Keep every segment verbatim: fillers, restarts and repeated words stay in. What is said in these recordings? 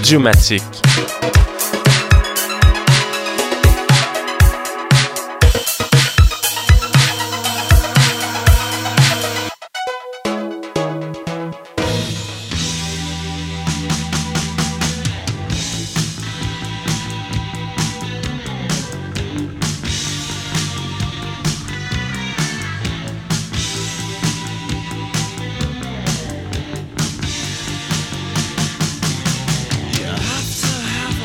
Radiomatique. You have to have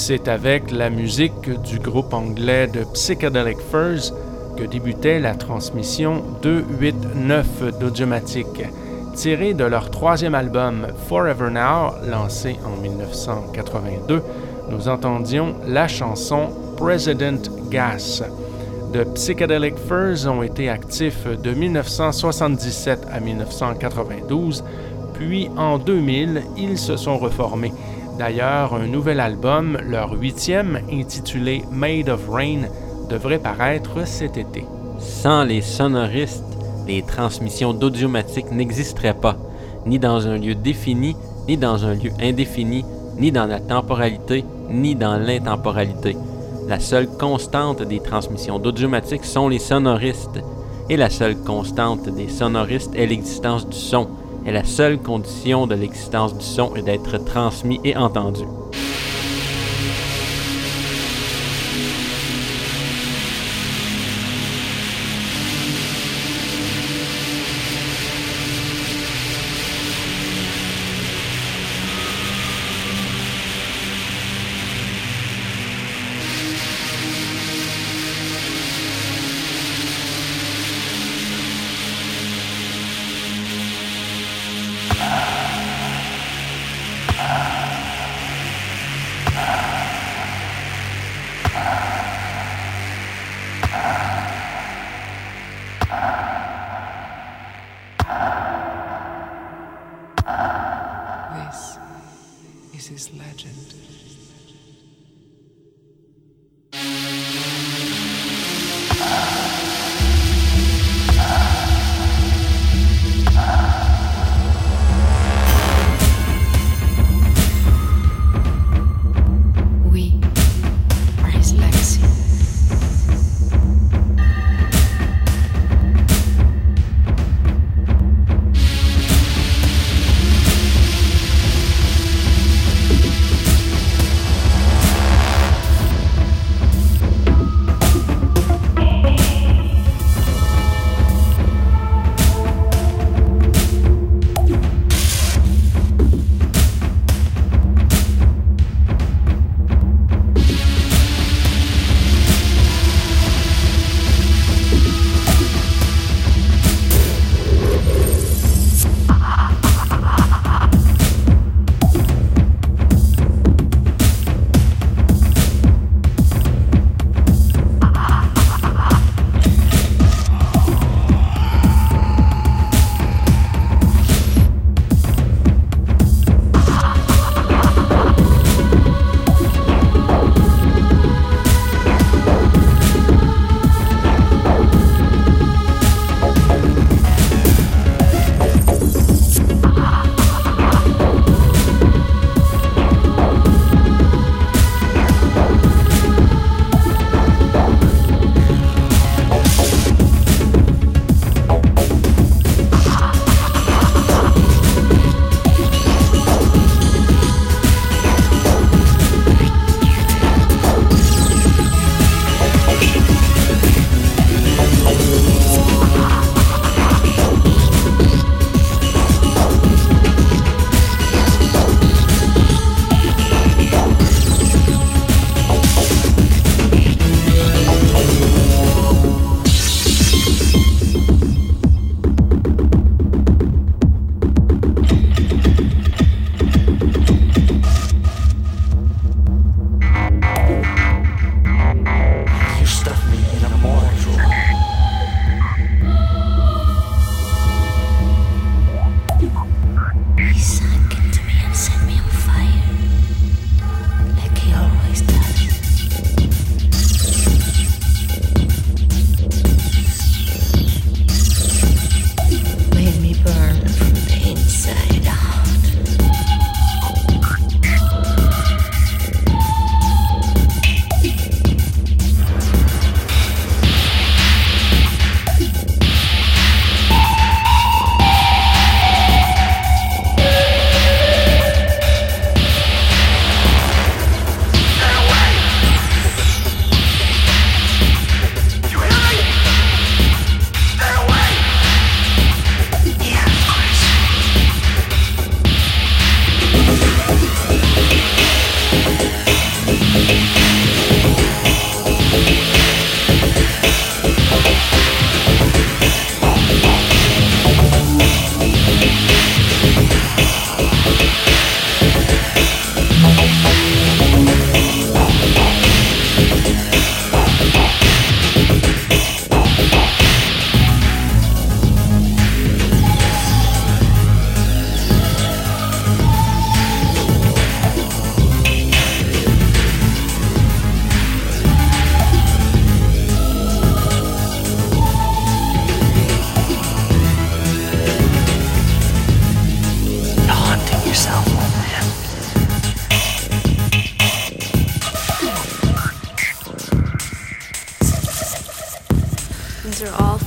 C'est avec la musique du groupe anglais de Psychedelic Furs que débutait la transmission deux huit neuf d'Audiomatique. Tiré de leur troisième album Forever Now, lancé en dix-neuf cent quatre-vingt-deux, nous entendions la chanson President Gas. The Psychedelic Furs ont été actifs de dix-neuf cent soixante-dix-sept à dix-neuf cent quatre-vingt-douze, puis en deux mille, ils se sont reformés. D'ailleurs, un nouvel album, leur huitième, intitulé Made of Rain, devrait paraître cet été. Sans les sonoristes, les transmissions d'Audiomatique n'existeraient pas, ni dans un lieu défini, ni dans un lieu indéfini, ni dans la temporalité, ni dans l'intemporalité. La seule constante des transmissions d'Audiomatique sont les sonoristes, et la seule constante des sonoristes est l'existence du son. Et la seule condition de l'existence du son est d'être transmis et entendu.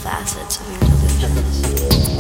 facets of your delusions.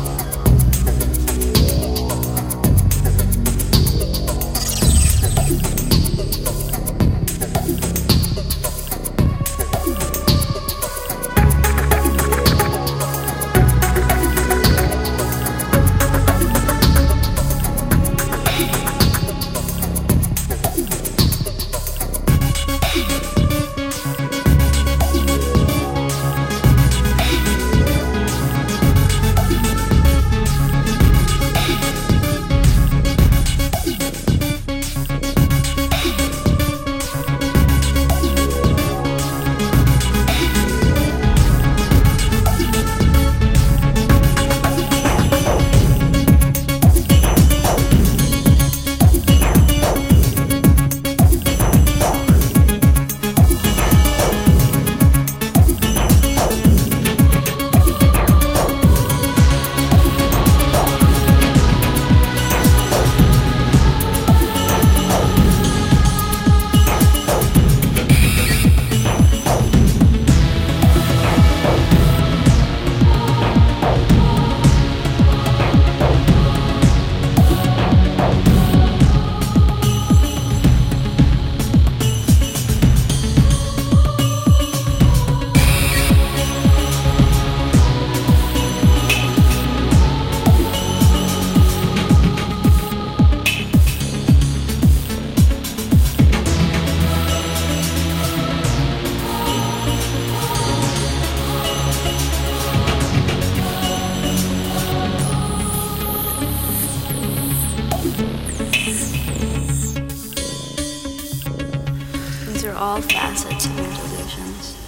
All facets of your delusions.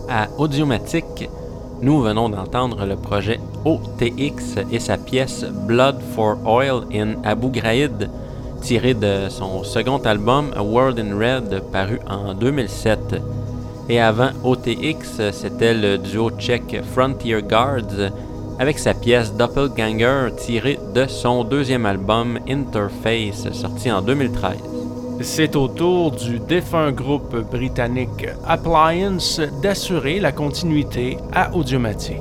À Audiomatique, nous venons d'entendre le projet O T X et sa pièce Blood for Oil in Abu Ghraib, tiré de son second album A World in Red, paru en deux mille sept. Et avant O T X, c'était le duo tchèque Frontier Guards avec sa pièce Doppelganger, tirée de son deuxième album Interface, sorti en deux mille treize. C'est au tour du défunt groupe britannique Appliance d'assurer la continuité à Audiomatique.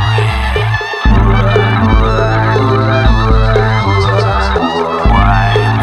Why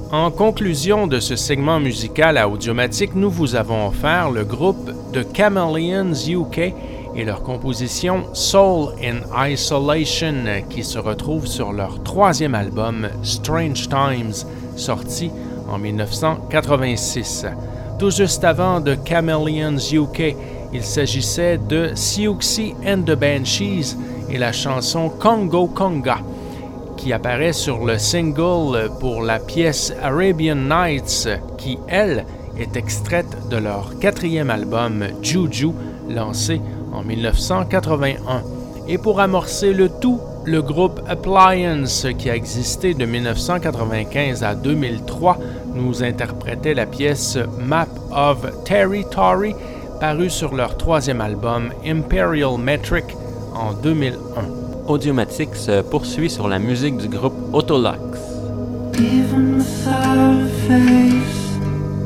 En conclusion de ce segment musical à Audiomatique, nous vous avons offert le groupe The Chameleons U K et leur composition Soul in Isolation qui se retrouve sur leur troisième album Strange Times, sorti en dix-neuf cent quatre-vingt-six. Tout juste avant The Chameleons U K, il s'agissait de Siouxsie and the Banshees et la chanson Congo Conga, qui apparaît sur le single pour la pièce Arabian Nights, qui, elle, est extraite de leur quatrième album Juju, lancé en dix-neuf cent quatre-vingt-un. Et pour amorcer le tout, le groupe Appliance, qui a existé de dix-neuf cent quatre-vingt-quinze à deux mille trois, nous interprétait la pièce Map of Territory, parue sur leur troisième album Imperial Metric en deux mille un. Audiomatique se poursuit sur la musique du groupe Autolux. Even without a face,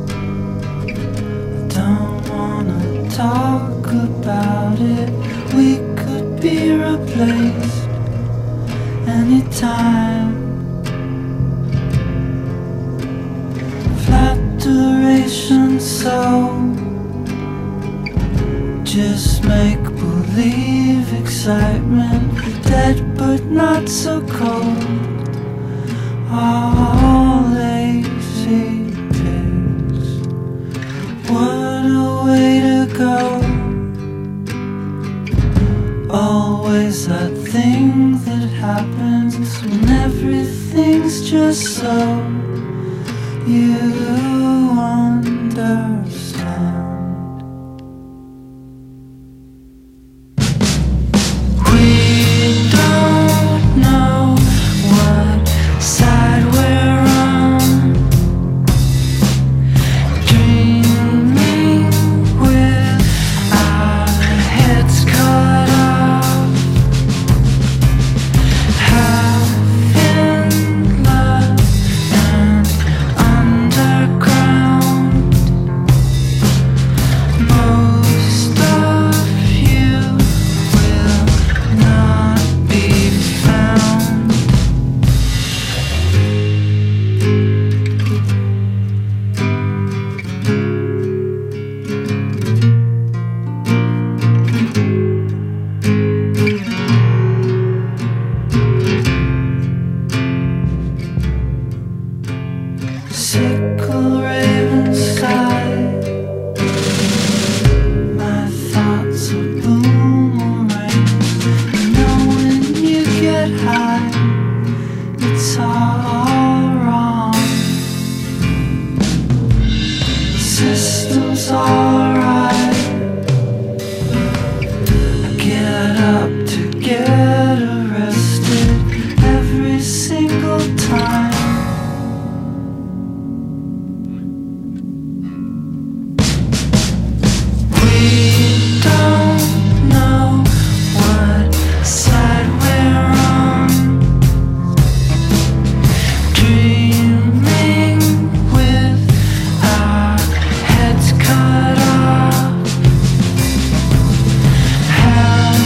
I don't wanna talk about it. We could be replaced anytime. Flat duration, so just make believe excitement, dead but not so cold. All lazy pigs. What a way to go. Always that thing that happens when everything's just so. You understand.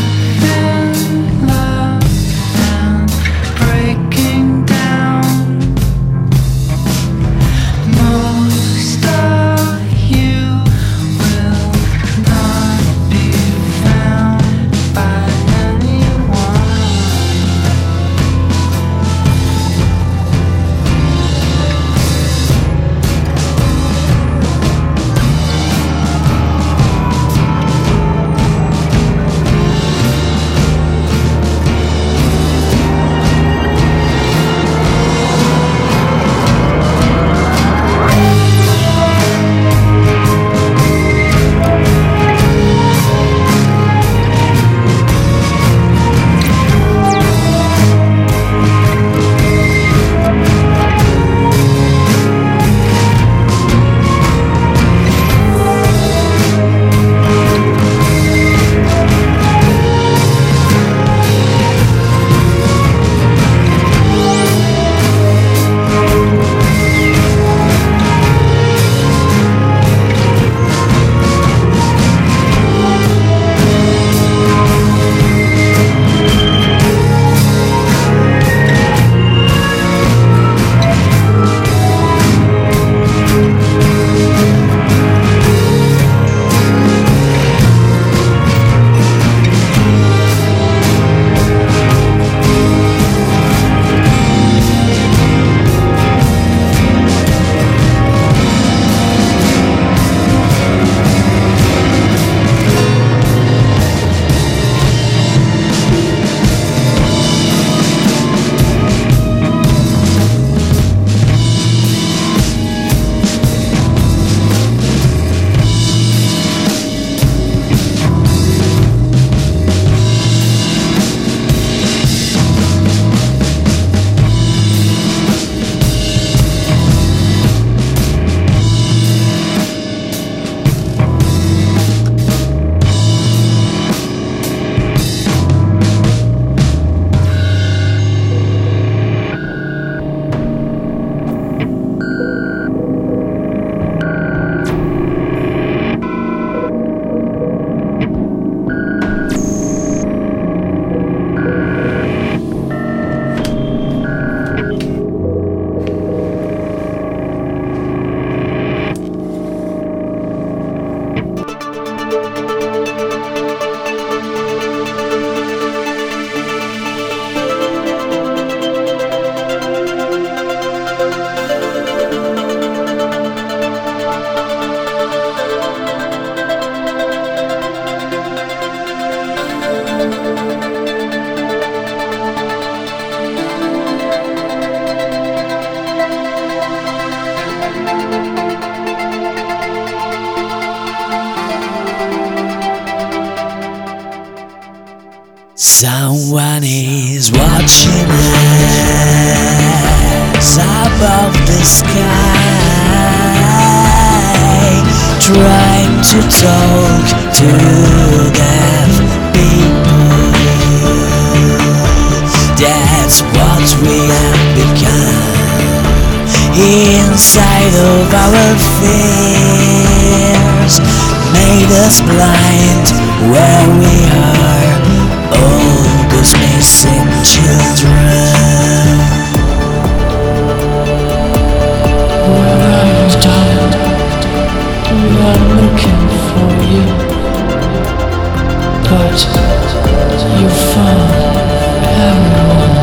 Down Someone is watching us above the sky, trying to talk to deaf people. That's what we have become inside of our fears, made us blind where we are. All those missing children. Where are you, darling? We are looking for you, but you found everyone.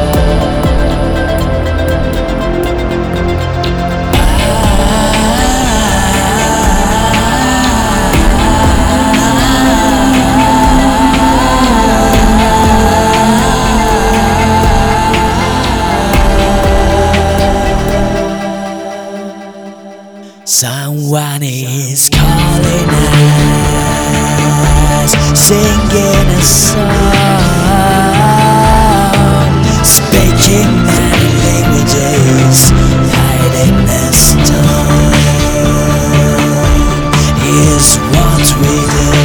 Someone is calling us, singing a song, speaking many languages, hiding a stone. Is what we do.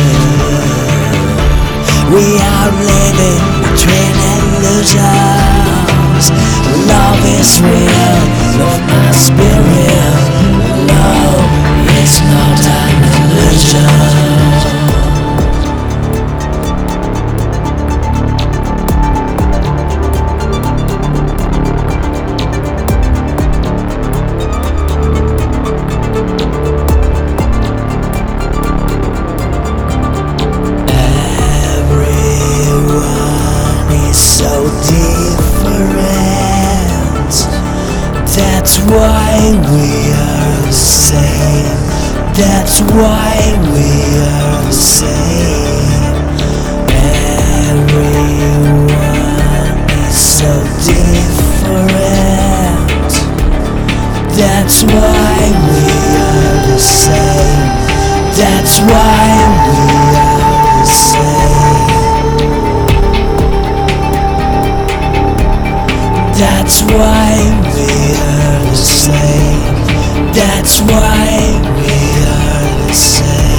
We are living between illusions. Love is real, love must be real. Love is not an illusion. Everyone is so different. That's why we are the same. That's why we are the same. Everyone is so different. That's why we are the same. That's why we are the same. That's why we are the same. That's why we are the same.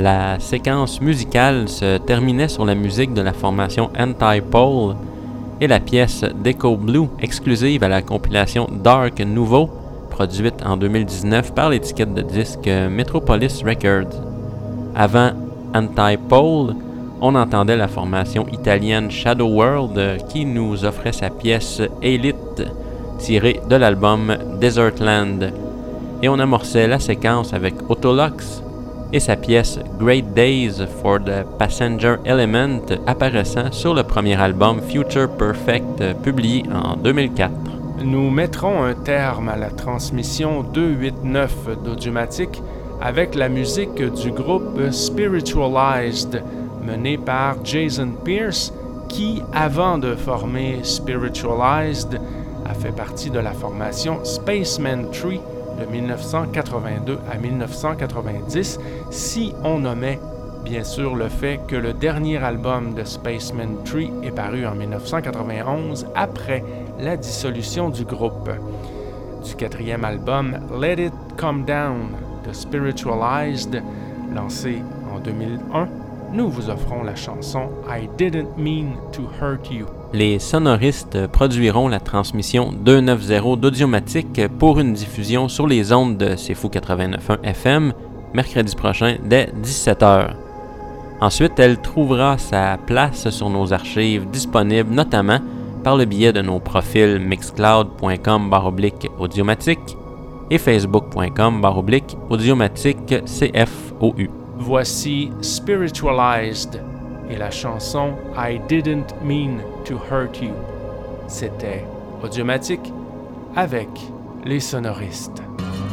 La séquence musicale se terminait sur la musique de la formation Anti-Pole et la pièce Deco Blue, exclusive à la compilation Dark Nouveau, produite en deux mille dix-neuf par l'étiquette de disque Metropolis Records. Avant Anti-Pole, on entendait la formation italienne Shadow World qui nous offrait sa pièce Elite, tirée de l'album Desertland. Et on amorçait la séquence avec Autolux et sa pièce Great Days for the Passenger Element, apparaissant sur le premier album Future Perfect, publié en deux mille quatre. Nous mettrons un terme à la transmission deux cent quatre-vingt-neuf d'Audiomatique avec la musique du groupe Spiritualized, mené par Jason Pierce, qui, avant de former Spiritualized, a fait partie de la formation Spaceman Tree de mille neuf cent quatre-vingt-deux à mille neuf cent quatre-vingt-dix, si on nommait bien sûr le fait que le dernier album de Spaceman Tree est paru en mille neuf cent quatre-vingt-onze après la dissolution du groupe. Du quatrième album Let It Come Down de Spiritualized, lancé en deux mille un, nous vous offrons la chanson I Didn't Mean to Hurt You. Les sonoristes produiront la transmission deux cent quatre-vingt-dix d'Audiomatique pour une diffusion sur les ondes de C'est Fou quatre-vingt-neuf point un F M mercredi prochain dès dix-sept heures. Ensuite, elle trouvera sa place sur nos archives disponibles notamment par le biais de nos profils mixcloud point com barre oblique audiomatique et facebook point com barre oblique audiomatique C F O U. Voici Spiritualized et la chanson I Didn't Mean to Hurt You. C'était Audiomatique avec les sonoristes.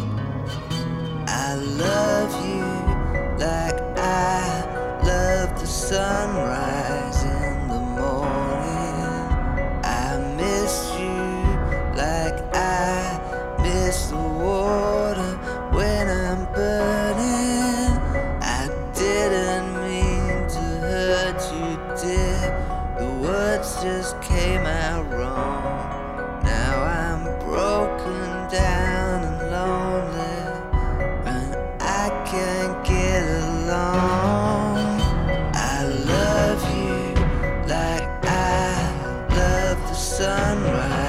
I love you like I love the sunrise in the morning. I miss you like I miss the water when I'm burning. I didn't mean to hurt you, dear. The words just came out wrong. Now I'm broken down and lonely, and I can't get along. I love you like I love the sunrise